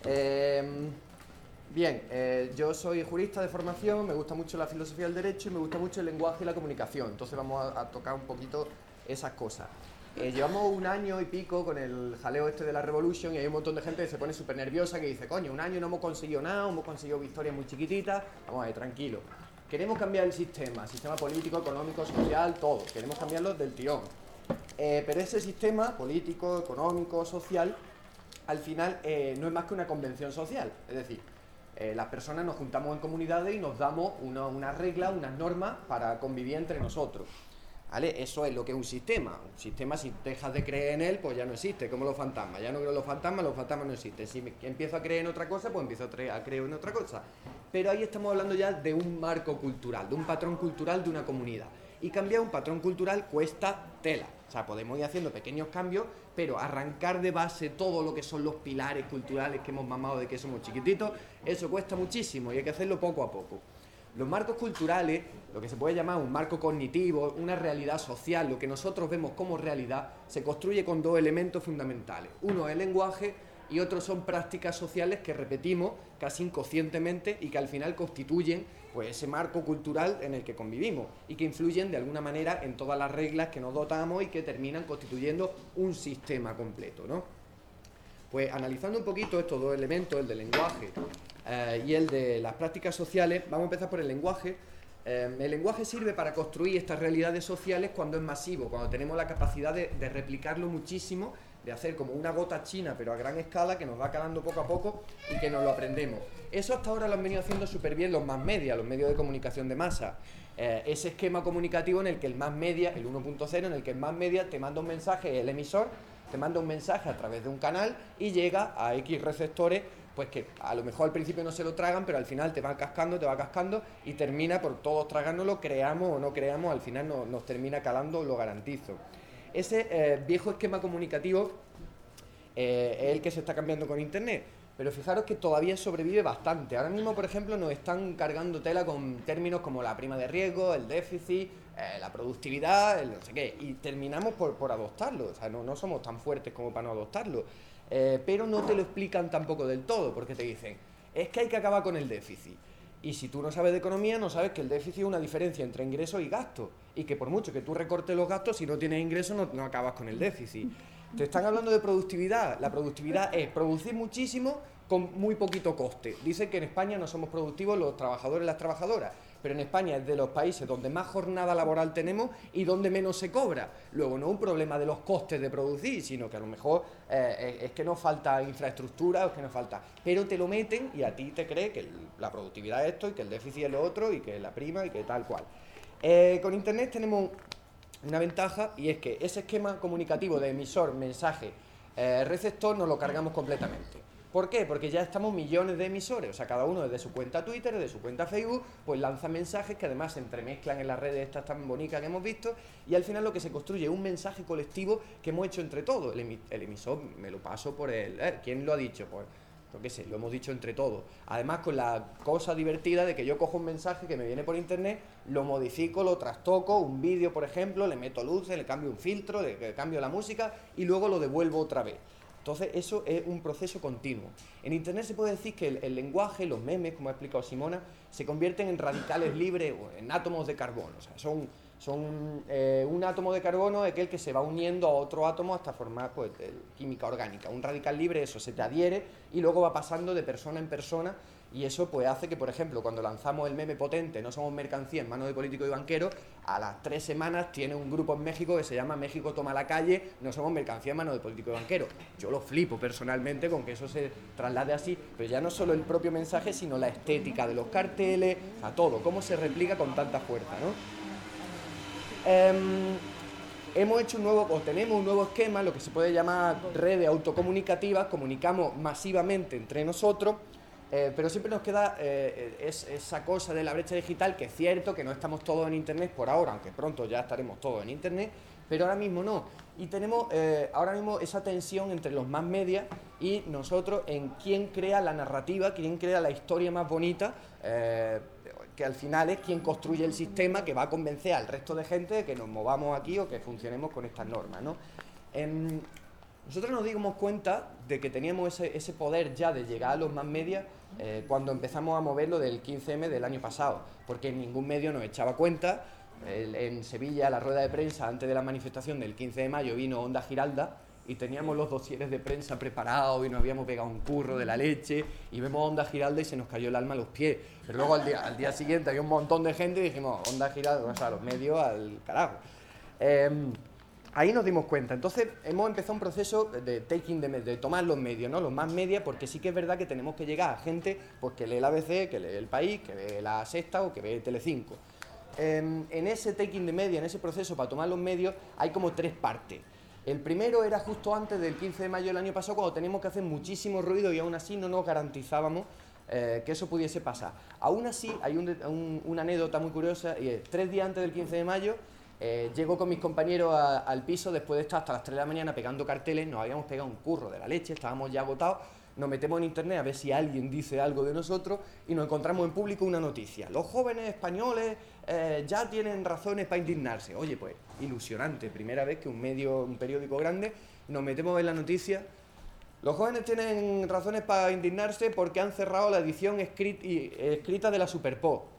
Eh, Bien, yo soy jurista de formación, me gusta mucho la filosofía del derecho y me gusta mucho el lenguaje y la comunicación. Entonces vamos a tocar un poquito esas cosas. Llevamos un año y pico con el jaleo este de la Revolution y hay un montón de gente que se pone súper nerviosa, que dice, coño, un año no hemos conseguido nada, hemos conseguido victorias muy chiquititas. Vamos a ver, tranquilo. Queremos cambiar el sistema político, económico, social, todo. Queremos cambiarlo del tirón. Pero ese sistema político, económico, social, al final no es más que una convención social. Es decir, las personas nos juntamos en comunidades y nos damos una regla, unas normas para convivir entre nosotros. ¿Vale? Eso es lo que es un sistema. Un sistema, si dejas de creer en él, pues ya no existe, como los fantasmas. Ya no creo en los fantasmas no existen. Si empiezo a creer en otra cosa, pues empiezo a creer en otra cosa. Pero ahí estamos hablando ya de un marco cultural, de un patrón cultural de una comunidad. Y cambiar un patrón cultural cuesta tela. O sea, podemos ir haciendo pequeños cambios, pero arrancar de base todo lo que son los pilares culturales que hemos mamado de que somos chiquititos, eso cuesta muchísimo y hay que hacerlo poco a poco. Los marcos culturales, lo que se puede llamar un marco cognitivo, una realidad social, lo que nosotros vemos como realidad, se construye con dos elementos fundamentales. Uno es el lenguaje y otro son prácticas sociales que repetimos casi inconscientemente y que al final constituyen pues, ese marco cultural en el que convivimos y que influyen de alguna manera en todas las reglas que nos dotamos y que terminan constituyendo un sistema completo, ¿no? Pues analizando un poquito estos dos elementos, el del lenguaje y el de las prácticas sociales, vamos a empezar por el lenguaje. El lenguaje sirve para construir estas realidades sociales cuando es masivo, cuando tenemos la capacidad de replicarlo muchísimo, de hacer como una gota china pero a gran escala que nos va calando poco a poco y que nos lo aprendemos. Eso hasta ahora lo han venido haciendo súper bien los más media, los medios de comunicación de masa. Ese esquema comunicativo en el que el más media, el 1.0, en el que el más media te manda un mensaje, el emisor te manda un mensaje a través de un canal y llega a X receptores, pues que a lo mejor al principio no se lo tragan, pero al final te va cascando y termina por todos tragárnoslo, creamos o no creamos, al final nos termina calando, lo garantizo. Ese viejo esquema comunicativo es el que se está cambiando con Internet, pero fijaros que todavía sobrevive bastante. Ahora mismo, por ejemplo, nos están cargando tela con términos como la prima de riesgo, el déficit, la productividad, el no sé qué, y terminamos por adoptarlo. O sea, no somos tan fuertes como para no adoptarlo. Pero no te lo explican tampoco del todo, porque te dicen, es que hay que acabar con el déficit. Y si tú no sabes de economía, no sabes que el déficit es una diferencia entre ingresos y gastos. Y que por mucho que tú recortes los gastos, si no tienes ingresos, no acabas con el déficit. Te están hablando de productividad. La productividad es producir muchísimo con muy poquito coste. Dicen que en España no somos productivos los trabajadores y las trabajadoras, pero en España es de los países donde más jornada laboral tenemos y donde menos se cobra. Luego no es un problema de los costes de producir, sino que a lo mejor es que nos falta infraestructura o es que nos falta. Pero te lo meten y a ti te cree que la productividad es esto y que el déficit es lo otro y que la prima y que tal cual. Con Internet tenemos una ventaja y es que ese esquema comunicativo de emisor, mensaje, receptor nos lo cargamos completamente. ¿Por qué? Porque ya estamos millones de emisores, o sea, cada uno desde su cuenta Twitter, desde su cuenta Facebook, pues lanza mensajes que además se entremezclan en las redes estas tan bonitas que hemos visto y al final lo que se construye es un mensaje colectivo que hemos hecho entre todos. El emisor me lo paso por él. ¿Quién lo ha dicho? Pues yo qué sé, lo hemos dicho entre todos. Además con la cosa divertida de que yo cojo un mensaje que me viene por internet, lo modifico, lo trastoco, un vídeo por ejemplo, le meto luces, le cambio un filtro, le cambio la música y luego lo devuelvo otra vez. Entonces eso es un proceso continuo. En Internet se puede decir que el lenguaje, los memes, como ha explicado Simona, se convierten en radicales libres o en átomos de carbono. O sea, son un átomo de carbono es aquel que se va uniendo a otro átomo hasta formar pues, química orgánica. Un radical libre, eso se te adhiere y luego va pasando de persona en persona y eso pues hace que, por ejemplo, cuando lanzamos el meme potente, no somos mercancía en manos de políticos y banqueros, a las 3 semanas tiene un grupo en México que se llama México toma la calle, no somos mercancía en manos de políticos y banqueros. Yo lo flipo personalmente con que eso se traslade así, pero ya no solo el propio mensaje, sino la estética de los carteles, o sea, todo, cómo se replica con tanta fuerza, ¿no? Hemos hecho tenemos un nuevo esquema, lo que se puede llamar redes autocomunicativas, comunicamos masivamente entre nosotros, pero siempre nos queda esa cosa de la brecha digital, que es cierto que no estamos todos en internet por ahora, aunque pronto ya estaremos todos en internet, pero ahora mismo no. Y tenemos ahora mismo esa tensión entre los más media y nosotros en quién crea la narrativa, quién crea la historia más bonita, que al final es quien construye el sistema que va a convencer al resto de gente de que nos movamos aquí o que funcionemos con estas normas, ¿no? Nosotros nos dimos cuenta de que teníamos ese poder ya de llegar a los más media cuando empezamos a moverlo del 15M del año pasado, porque ningún medio nos echaba cuenta. En Sevilla, la rueda de prensa antes de la manifestación del 15 de mayo vino Onda Giralda y teníamos los dosieres de prensa preparados y nos habíamos pegado un curro de la leche y vemos Onda Giralda y se nos cayó el alma a los pies. Pero luego al día siguiente había un montón de gente y dijimos, Onda Giralda, o sea, los medios al carajo. Ahí nos dimos cuenta. Entonces hemos empezado un proceso de tomar los medios, ¿no? Los más media, porque sí que es verdad que tenemos que llegar a gente pues, que lee la ABC, que lee El País, que ve La Sexta o que ve Telecinco. En ese taking de media, en ese proceso para tomar los medios, hay como 3 partes. El primero era justo antes del 15 de mayo del año pasado, cuando teníamos que hacer muchísimo ruido y aún así no nos garantizábamos que eso pudiese pasar. Aún así, hay una anécdota muy curiosa, y es 3 días antes del 15 de mayo, llego con mis compañeros al piso después de estar hasta las 3 de la mañana pegando carteles, nos habíamos pegado un curro de la leche, estábamos ya agotados, nos metemos en internet a ver si alguien dice algo de nosotros y nos encontramos en público una noticia. Los jóvenes españoles ya tienen razones para indignarse. Oye, pues, ilusionante, primera vez que un periódico grande, nos metemos en la noticia. Los jóvenes tienen razones para indignarse porque han cerrado la edición escrita de la Superpop.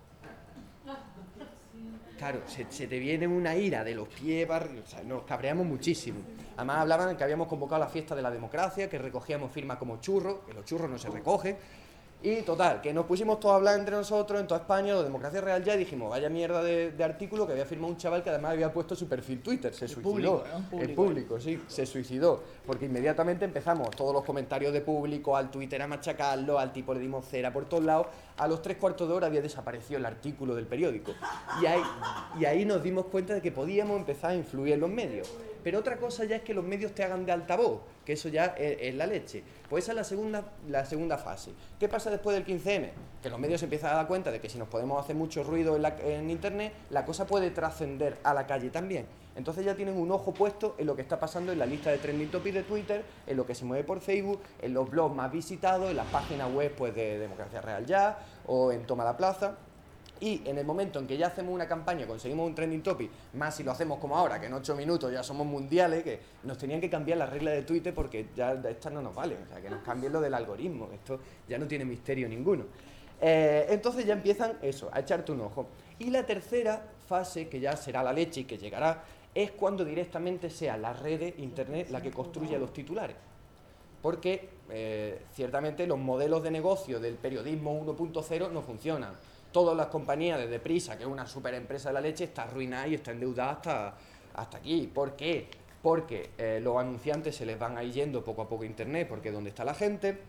Claro, se te viene una ira de los pies, o sea, nos cabreamos muchísimo. Además hablaban que habíamos convocado la fiesta de la democracia, que recogíamos firmas como churros, que los churros no se recogen. Y total, que nos pusimos todos a hablar entre nosotros, en toda España, de Democracia Real Ya, y dijimos, vaya mierda de artículo que había firmado un chaval que además había puesto su perfil Twitter, se suicidó. El público, sí, se suicidó. Porque inmediatamente empezamos todos los comentarios de público, al Twitter a machacarlo, al tipo le dimos cera por todos lados. A los 3/4 de hora había desaparecido el artículo del periódico. Y ahí nos dimos cuenta de que podíamos empezar a influir en los medios. Pero otra cosa ya es que los medios te hagan de altavoz, que eso ya es la leche. Pues esa es la segunda fase. ¿Qué pasa después del 15M? Que los medios se empiezan a dar cuenta de que si nos podemos hacer mucho ruido en internet, la cosa puede trascender a la calle también. Entonces ya tienen un ojo puesto en lo que está pasando en la lista de trending topics de Twitter, en lo que se mueve por Facebook, en los blogs más visitados, en las páginas web pues, de Democracia Real Ya o en Toma la Plaza. Y en el momento en que ya hacemos una campaña, conseguimos un trending topic, más si lo hacemos como ahora, que en 8 minutos ya somos mundiales, que nos tenían que cambiar las reglas de Twitter porque ya estas no nos valen, o sea, que nos cambien lo del algoritmo, esto ya no tiene misterio ninguno. Entonces ya empiezan eso, a echarte un ojo. Y la tercera fase, que ya será la leche y que llegará, es cuando directamente sea la red de internet la que construya los titulares. Porque ciertamente los modelos de negocio del periodismo 1.0 no funcionan. Todas las compañías, desde Prisa, que es una super empresa de la leche, está arruinada y está endeudada hasta aquí. ¿Por qué? Porque los anunciantes se les van a ir yendo poco a poco a internet, porque es donde está la gente.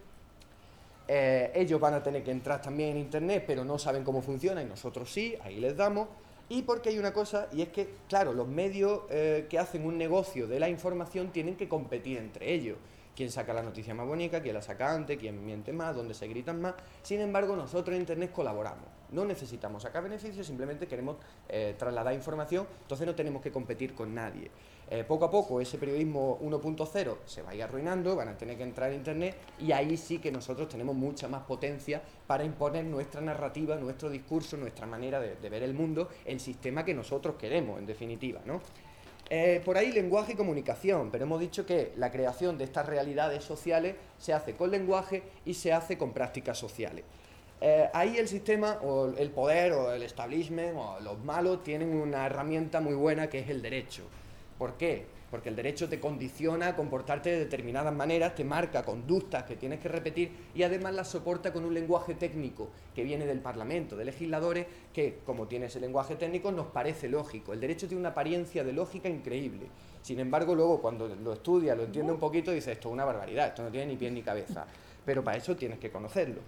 Ellos van a tener que entrar también en internet, pero no saben cómo funciona y nosotros sí, ahí les damos. Y porque hay una cosa, y es que, claro, los medios que hacen un negocio de la información tienen que competir entre ellos. Quién saca la noticia más bonita, quién la saca antes, quién miente más, dónde se gritan más. Sin embargo, nosotros en internet colaboramos. No necesitamos sacar beneficios, simplemente queremos trasladar información, entonces no tenemos que competir con nadie. Poco a poco ese periodismo 1.0 se va a ir arruinando, van a tener que entrar en internet y ahí sí que nosotros tenemos mucha más potencia para imponer nuestra narrativa, nuestro discurso, nuestra manera de ver el mundo, el sistema que nosotros queremos, en definitiva, ¿no? Por ahí lenguaje y comunicación, pero hemos dicho que la creación de estas realidades sociales se hace con lenguaje y se hace con prácticas sociales. Ahí el sistema, o el poder, o el establishment, o los malos, tienen una herramienta muy buena que es el derecho. ¿Por qué? Porque el derecho te condiciona a comportarte de determinadas maneras, te marca conductas que tienes que repetir y además las soporta con un lenguaje técnico que viene del Parlamento, de legisladores, que como tiene ese lenguaje técnico nos parece lógico. El derecho tiene una apariencia de lógica increíble. Sin embargo, luego cuando lo estudias, lo entiendes un poquito, dices, esto es una barbaridad, esto no tiene ni pie ni cabeza. Pero para eso tienes que conocerlo.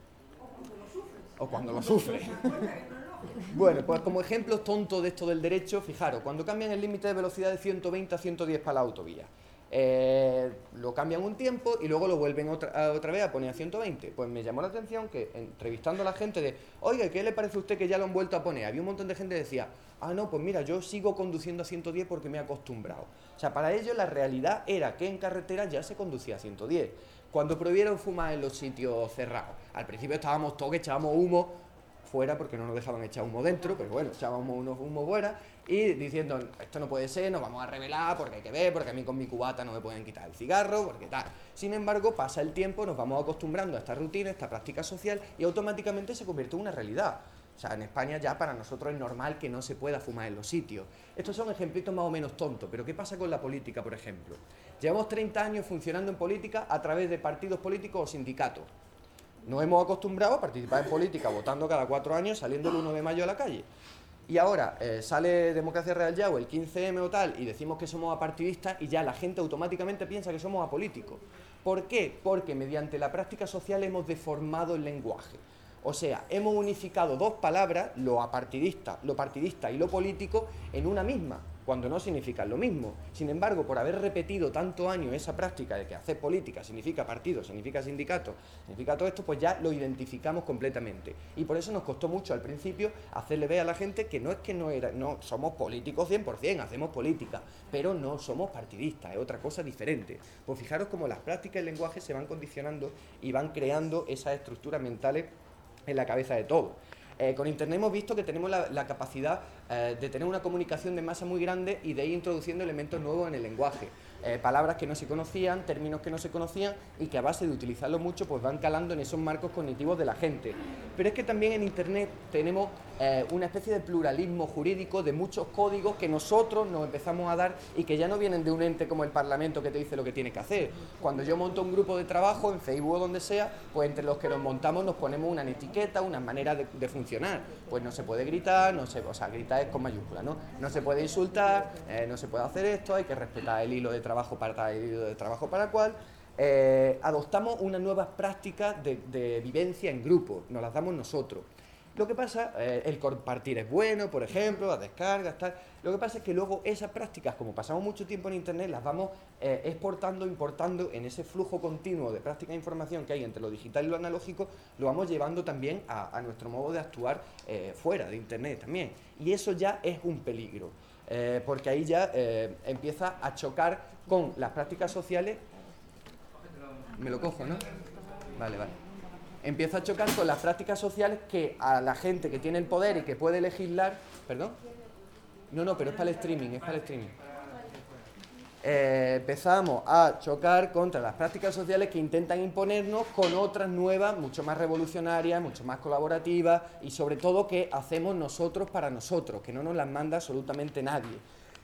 O cuando lo sufres. Bueno, pues como ejemplo tonto de esto del derecho, fijaros, cuando cambian el límite de velocidad de 120 a 110 para la autovía, lo cambian un tiempo y luego lo vuelven otra vez a poner a 120. Pues me llamó la atención que entrevistando a la gente de, oiga, ¿qué le parece a usted que ya lo han vuelto a poner? Había un montón de gente que decía, ah, no, pues mira, yo sigo conduciendo a 110 porque me he acostumbrado. O sea, para ellos la realidad era que en carretera ya se conducía a 110. Cuando prohibieron fumar en los sitios cerrados, al principio estábamos todos que echábamos humo, fuera porque no nos dejaban echar humo dentro, pero bueno, echábamos unos humo fuera y diciendo, esto no puede ser, nos vamos a rebelar porque hay que ver, porque a mí con mi cubata no me pueden quitar el cigarro, porque tal. Sin embargo, pasa el tiempo, nos vamos acostumbrando a esta rutina, a esta práctica social y automáticamente se convierte en una realidad. O sea, en España ya para nosotros es normal que no se pueda fumar en los sitios. Estos son ejemplitos más o menos tontos, pero ¿qué pasa con la política, por ejemplo? Llevamos 30 años funcionando en política a través de partidos políticos o sindicatos. Nos hemos acostumbrado a participar en política votando cada 4 años, saliendo el 1 de mayo a la calle. Y ahora sale Democracia Real Ya o el 15M o tal y decimos que somos apartidistas y ya la gente automáticamente piensa que somos apolíticos. ¿Por qué? Porque mediante la práctica social hemos deformado el lenguaje. O sea, hemos unificado dos palabras, lo partidista y lo político, en una misma, cuando no significan lo mismo. Sin embargo, por haber repetido tantos años esa práctica de que hacer política significa partido, significa sindicato, significa todo esto, pues ya lo identificamos completamente. Y por eso nos costó mucho al principio hacerle ver a la gente que no somos políticos 100%, hacemos política, pero no somos partidistas, es otra cosa diferente. Pues fijaros cómo las prácticas y el lenguaje se van condicionando y van creando esas estructuras mentales en la cabeza de todo. Con Internet hemos visto que tenemos la capacidad de tener una comunicación de masa muy grande y de ir introduciendo elementos nuevos en el lenguaje. Palabras que no se conocían, términos que no se conocían y que a base de utilizarlo mucho pues van calando en esos marcos cognitivos de la gente. Pero es que también en Internet tenemos una especie de pluralismo jurídico de muchos códigos que nosotros nos empezamos a dar y que ya no vienen de un ente como el Parlamento que te dice lo que tienes que hacer. Cuando yo monto un grupo de trabajo en Facebook o donde sea, pues entre los que nos montamos nos ponemos una etiqueta, una manera de funcionar. Pues no se puede gritar, o sea, gritar es con mayúscula, ¿no? No se puede insultar, no se puede hacer esto, hay que respetar el hilo de trabajo para tal, el hilo de trabajo para cual. Adoptamos unas nuevas prácticas de vivencia en grupo, nos las damos nosotros. Lo que pasa, el compartir es bueno, por ejemplo, las descargas, tal. Lo que pasa es que luego esas prácticas, como pasamos mucho tiempo en Internet, las vamos exportando, importando en ese flujo continuo de práctica de información que hay entre lo digital y lo analógico, lo vamos llevando también a nuestro modo de actuar fuera de Internet también. Y eso ya es un peligro, porque ahí ya empieza a chocar con las prácticas sociales. Me lo cojo, ¿no? Vale. Empieza a chocar con las prácticas sociales que a la gente que tiene el poder y que puede legislar... ¿Perdón? No, pero es para el streaming, empezamos a chocar contra las prácticas sociales que intentan imponernos con otras nuevas, mucho más revolucionarias, mucho más colaborativas y sobre todo que hacemos nosotros para nosotros, que no nos las manda absolutamente nadie.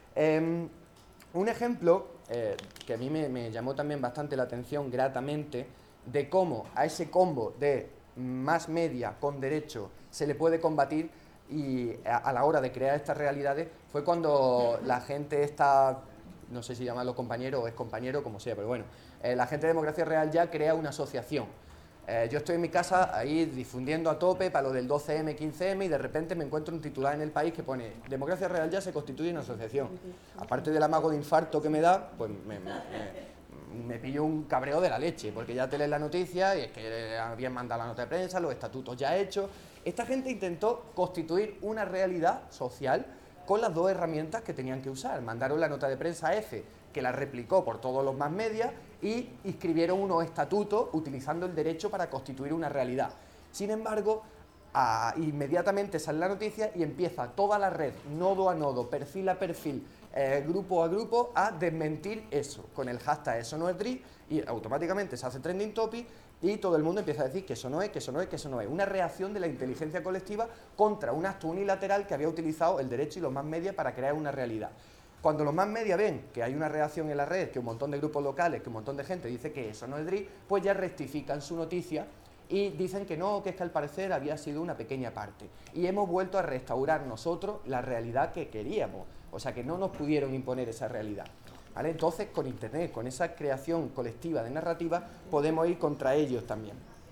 Un ejemplo que a mí me llamó también bastante la atención, gratamente, de cómo a ese combo de más media con derecho se le puede combatir y a la hora de crear estas realidades fue cuando la gente está, no sé si llamarlo compañero o es compañero, como sea, pero bueno, la gente de Democracia Real Ya crea una asociación. Yo estoy en mi casa ahí difundiendo a tope para lo del 12M, 15M y de repente me encuentro un titular en El País que pone Democracia Real Ya se constituye una asociación. Aparte del amago de infarto que me da, pues me pillo un cabreo de la leche, porque ya te lees la noticia y es que habían mandado la nota de prensa, los estatutos ya hechos. Esta gente intentó constituir una realidad social con las dos herramientas que tenían que usar. Mandaron la nota de prensa F, que la replicó por todos los más medios, y inscribieron unos estatutos utilizando el derecho para constituir una realidad. Sin embargo, inmediatamente sale la noticia y empieza toda la red, nodo a nodo, perfil a perfil, grupo a grupo, a desmentir eso, con el hashtag eso no es DRI, y automáticamente se hace trending topic y todo el mundo empieza a decir que eso no es, que eso no es, que eso no es. Una reacción de la inteligencia colectiva contra un acto unilateral que había utilizado el derecho y los más media para crear una realidad. Cuando los más media ven que hay una reacción en la red, que un montón de grupos locales, que un montón de gente dice que eso no es DRI, pues ya rectifican su noticia y dicen que no, que es que al parecer había sido una pequeña parte. Y hemos vuelto a restaurar nosotros la realidad que queríamos. O sea, que no nos pudieron imponer esa realidad. ¿Vale? Entonces, con Internet, con esa creación colectiva de narrativa, podemos ir contra ellos también.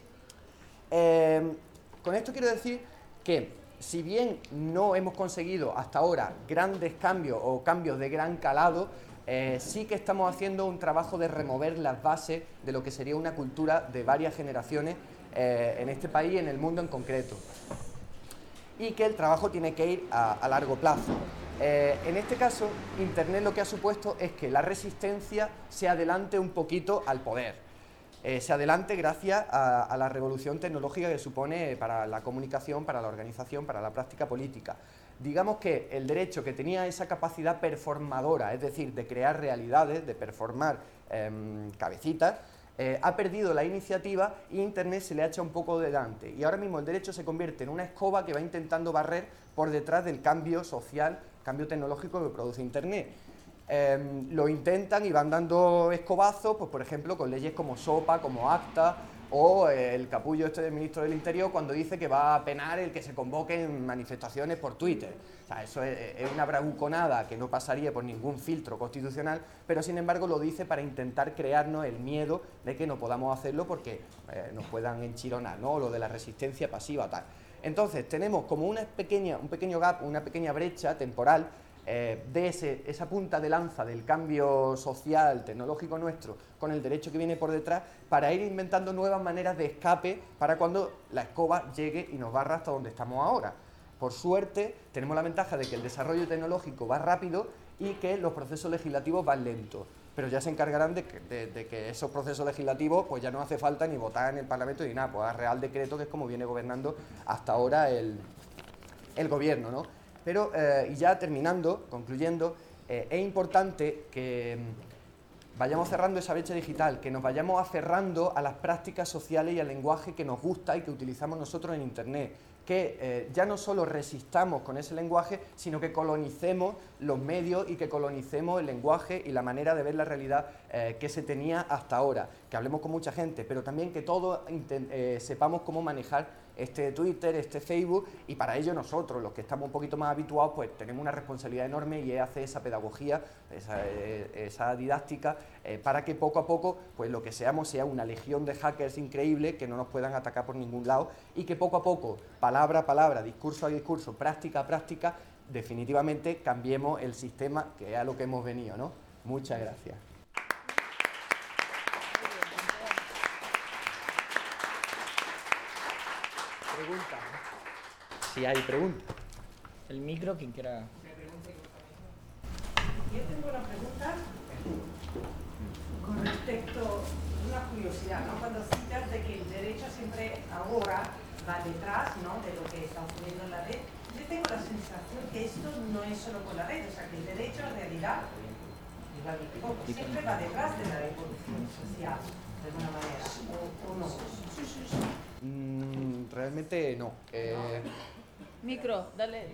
Con esto quiero decir que, si bien no hemos conseguido hasta ahora grandes cambios o cambios de gran calado, sí que estamos haciendo un trabajo de remover las bases de lo que sería una cultura de varias generaciones en este país y en el mundo en concreto. Y que el trabajo tiene que ir a largo plazo. En este caso, Internet lo que ha supuesto es que la resistencia se adelante un poquito al poder. se adelante gracias a la revolución tecnológica que supone para la comunicación, para la organización, para la práctica política. Digamos que el derecho, que tenía esa capacidad performadora, es decir, de crear realidades, de performar cabecitas, ha perdido la iniciativa y Internet se le ha echado un poco delante. Y ahora mismo el derecho se convierte en una escoba que va intentando barrer por detrás del cambio social, cambio tecnológico que produce Internet. Lo intentan y van dando escobazos, pues por ejemplo con leyes como SOPA, como ACTA, o el capullo este del ministro del Interior cuando dice que va a penar el que se convoquen manifestaciones por Twitter. O sea, eso es una bravuconada que no pasaría por ningún filtro constitucional, pero sin embargo lo dice para intentar crearnos el miedo de que no podamos hacerlo porque nos puedan enchironar, ¿no? Lo de la resistencia pasiva, tal. Entonces tenemos como un pequeño gap, una pequeña brecha temporal de esa punta de lanza del cambio social, tecnológico nuestro, con el derecho que viene por detrás, para ir inventando nuevas maneras de escape para cuando la escoba llegue y nos barra hasta donde estamos ahora. Por suerte, tenemos la ventaja de que el desarrollo tecnológico va rápido y que los procesos legislativos van lentos, pero ya se encargarán de que esos procesos legislativos pues ya no hace falta ni votar en el Parlamento ni nada, pues a Real Decreto, que es como viene gobernando hasta ahora el gobierno, ¿no? Pero, y ya terminando, concluyendo, es importante que vayamos cerrando esa brecha digital, que nos vayamos aferrando a las prácticas sociales y al lenguaje que nos gusta y que utilizamos nosotros en Internet, que ya no solo resistamos con ese lenguaje, sino que colonicemos los medios y que colonicemos el lenguaje y la manera de ver la realidad que se tenía hasta ahora, que hablemos con mucha gente, pero también que todos sepamos cómo manejar este Twitter, este Facebook, y para ello nosotros, los que estamos un poquito más habituados, pues tenemos una responsabilidad enorme y es hacer esa pedagogía, esa didáctica, para que poco a poco, pues lo que seamos sea una legión de hackers increíble que no nos puedan atacar por ningún lado y que poco a poco, palabra a palabra, discurso a discurso, práctica a práctica, definitivamente cambiemos el sistema, que es a lo que hemos venido, ¿no? Muchas gracias. Preguntas. Si hay preguntas. El micro, quien quiera. Yo tengo una pregunta con respecto a una curiosidad, ¿no? Cuando citas de que el derecho siempre ahora va detrás, ¿no?, de lo que está ocurriendo en la red, yo tengo la sensación que esto no es solo con la red, o sea, que el derecho en realidad, igual me equivoco, siempre va detrás de la revolución social, de alguna manera, o no. Realmente no. Micro, dale.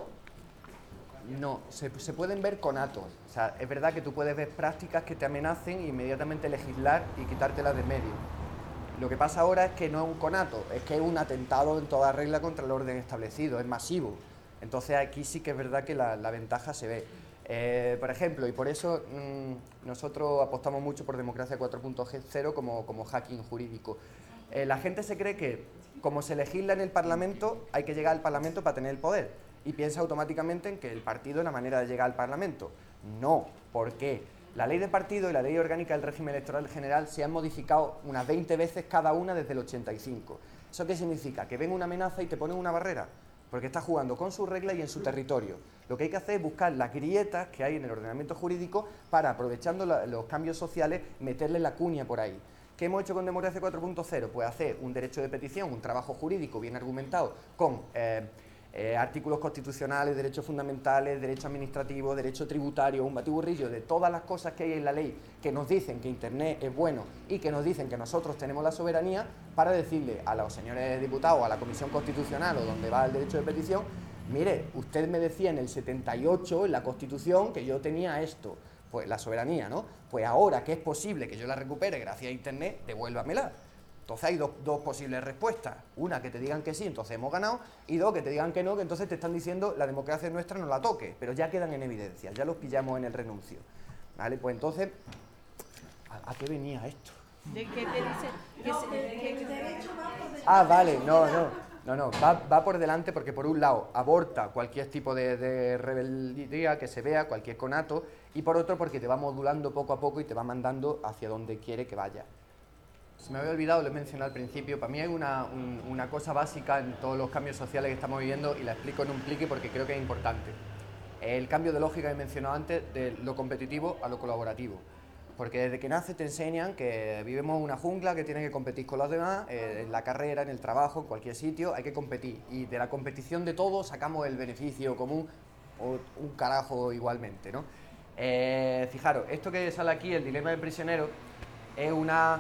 No, se pueden ver conatos. O sea, es verdad que tú puedes ver prácticas que te amenacen e inmediatamente legislar y quitártelas de medio. Lo que pasa ahora es que no es un conato, es que es un atentado en toda regla contra el orden establecido, es masivo. Entonces aquí sí que es verdad que la ventaja se ve. Por ejemplo, y por eso nosotros apostamos mucho por democracia 4.0 como hacking jurídico. La gente se cree que como se legisla en el Parlamento, hay que llegar al Parlamento para tener el poder y piensa automáticamente en que el partido es la manera de llegar al Parlamento. No, ¿por qué? La ley de partido y la ley orgánica del régimen electoral general se han modificado unas 20 veces cada una desde el 85. ¿Eso qué significa? Que ven una amenaza y te ponen una barrera, porque está jugando con sus reglas y en su territorio. Lo que hay que hacer es buscar las grietas que hay en el ordenamiento jurídico para, aprovechando los cambios sociales, meterle la cuña por ahí. ¿Qué hemos hecho con Democracia 4.0? Pues hacer un derecho de petición, un trabajo jurídico bien argumentado con artículos constitucionales, derechos fundamentales, derecho administrativo, derecho tributario, un batiburrillo de todas las cosas que hay en la ley que nos dicen que Internet es bueno y que nos dicen que nosotros tenemos la soberanía, para decirle a los señores diputados, a la Comisión Constitucional o donde va el derecho de petición, mire, usted me decía en el 78, en la Constitución, que yo tenía esto. Pues la soberanía, ¿no? Pues ahora que es posible que yo la recupere gracias a Internet, devuélvamela. Entonces hay dos posibles respuestas. Una, que te digan que sí, entonces hemos ganado, y dos, que te digan que no, que entonces te están diciendo la democracia nuestra no la toque, pero ya quedan en evidencia, ya los pillamos en el renuncio. ¿Vale? Pues entonces, ¿a qué venía esto? ¿De qué te dice? Que el derecho va por detrás. Ah, vale, no, va por delante porque por un lado aborta cualquier tipo de rebeldía que se vea, cualquier conato, y por otro porque te va modulando poco a poco y te va mandando hacia donde quiere que vaya. Se me había olvidado, lo he mencionado al principio, para mí hay una cosa básica en todos los cambios sociales que estamos viviendo y la explico en un plique porque creo que es importante. El cambio de lógica que he mencionado antes, de lo competitivo a lo colaborativo. Porque desde que naces te enseñan que vivimos en una jungla, que tienes que competir con los demás, en la carrera, en el trabajo, en cualquier sitio, hay que competir. Y de la competición de todos sacamos el beneficio común, o un carajo igualmente, ¿no? Fijaros, esto que sale aquí, el dilema del prisionero, es una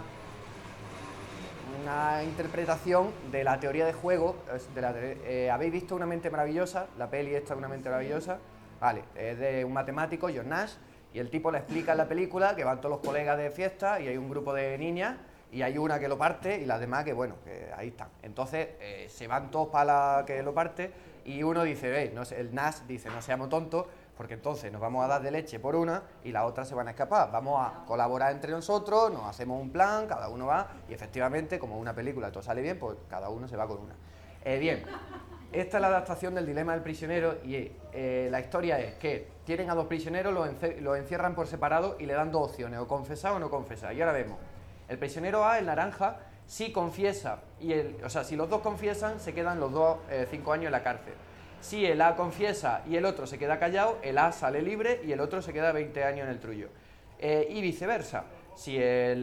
interpretación de la teoría de juego. ¿Habéis visto Una mente maravillosa? La peli esta, Una mente maravillosa. Vale, es de un matemático, John Nash, y el tipo le explica en la película que van todos los colegas de fiesta y hay un grupo de niñas y hay una que lo parte y las demás que, bueno, que ahí están. Entonces se van todos para la que lo parte y uno dice, no sé, el Nash dice, no seamos tontos, porque entonces nos vamos a dar de leche por una y las otras se van a escapar. Vamos a colaborar entre nosotros, nos hacemos un plan, cada uno va y efectivamente, como una película todo sale bien, pues cada uno se va con una. Bien, esta es la adaptación del dilema del prisionero y la historia es que tienen a dos prisioneros, los encierran por separado y le dan dos opciones, o confesar o no confesar. Y ahora vemos, el prisionero A, el naranja, si confiesa, si los dos confiesan, se quedan los dos 5 años en la cárcel. Si el A confiesa y el otro se queda callado, el A sale libre y el otro se queda 20 años en el trullo. Y viceversa. Si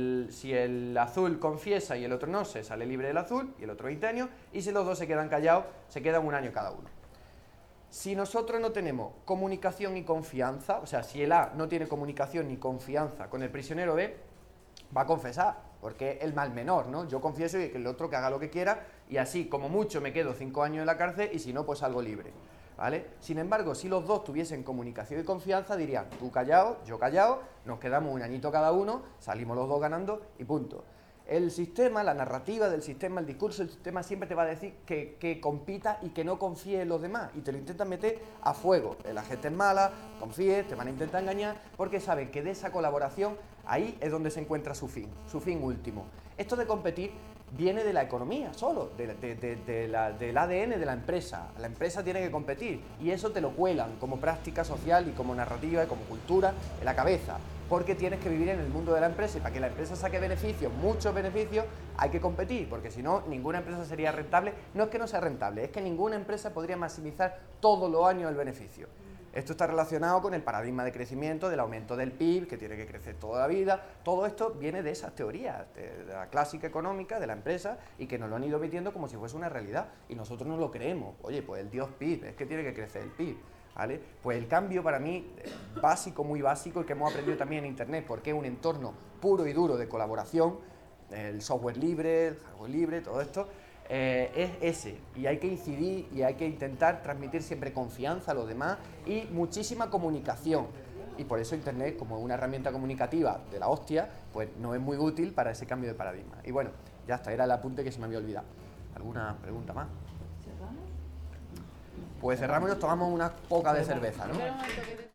el azul confiesa y el otro no, se sale libre del azul y el otro 20 años. Y si los dos se quedan callados, se quedan 1 año cada uno. Si nosotros no tenemos comunicación y confianza, o sea, si el A no tiene comunicación ni confianza con el prisionero B, va a confesar, porque es el mal menor, ¿no? Yo confieso y que el otro que haga lo que quiera y así, como mucho, me quedo 5 años en la cárcel y si no, pues salgo libre, ¿vale? Sin embargo, si los dos tuviesen comunicación y confianza, dirían, tú callado, yo callado, nos quedamos 1 añito cada uno, salimos los dos ganando y punto. El sistema, la narrativa del sistema, el discurso del sistema siempre te va a decir que compita y que no confíe en los demás y te lo intentan meter a fuego. La gente es mala, confíe, te van a intentar engañar porque saben que de esa colaboración ahí es donde se encuentra su fin último. Esto de competir viene de la economía solo, del ADN de la empresa. La empresa tiene que competir y eso te lo cuelan como práctica social y como narrativa y como cultura en la cabeza. Porque tienes que vivir en el mundo de la empresa y para que la empresa saque beneficios, muchos beneficios, hay que competir, porque si no, ninguna empresa sería rentable. No es que no sea rentable, es que ninguna empresa podría maximizar todos los años el beneficio. Esto está relacionado con el paradigma de crecimiento, del aumento del PIB, que tiene que crecer toda la vida. Todo esto viene de esas teorías, de la clásica económica de la empresa y que nos lo han ido metiendo como si fuese una realidad y nosotros no lo creemos. Oye, pues el dios PIB, es que tiene que crecer el PIB. ¿Vale? Pues el cambio para mí básico, muy básico, y que hemos aprendido también en Internet, porque es un entorno puro y duro de colaboración, el software libre, el hardware libre, todo esto, es ese, y hay que incidir y hay que intentar transmitir siempre confianza a los demás y muchísima comunicación, y por eso Internet, como una herramienta comunicativa de la hostia, pues no es muy útil para ese cambio de paradigma. Y bueno, ya está, era el apunte que se me había olvidado. ¿Alguna pregunta más? Pues cerramos y nos tomamos unas pocas de cerveza, ¿no?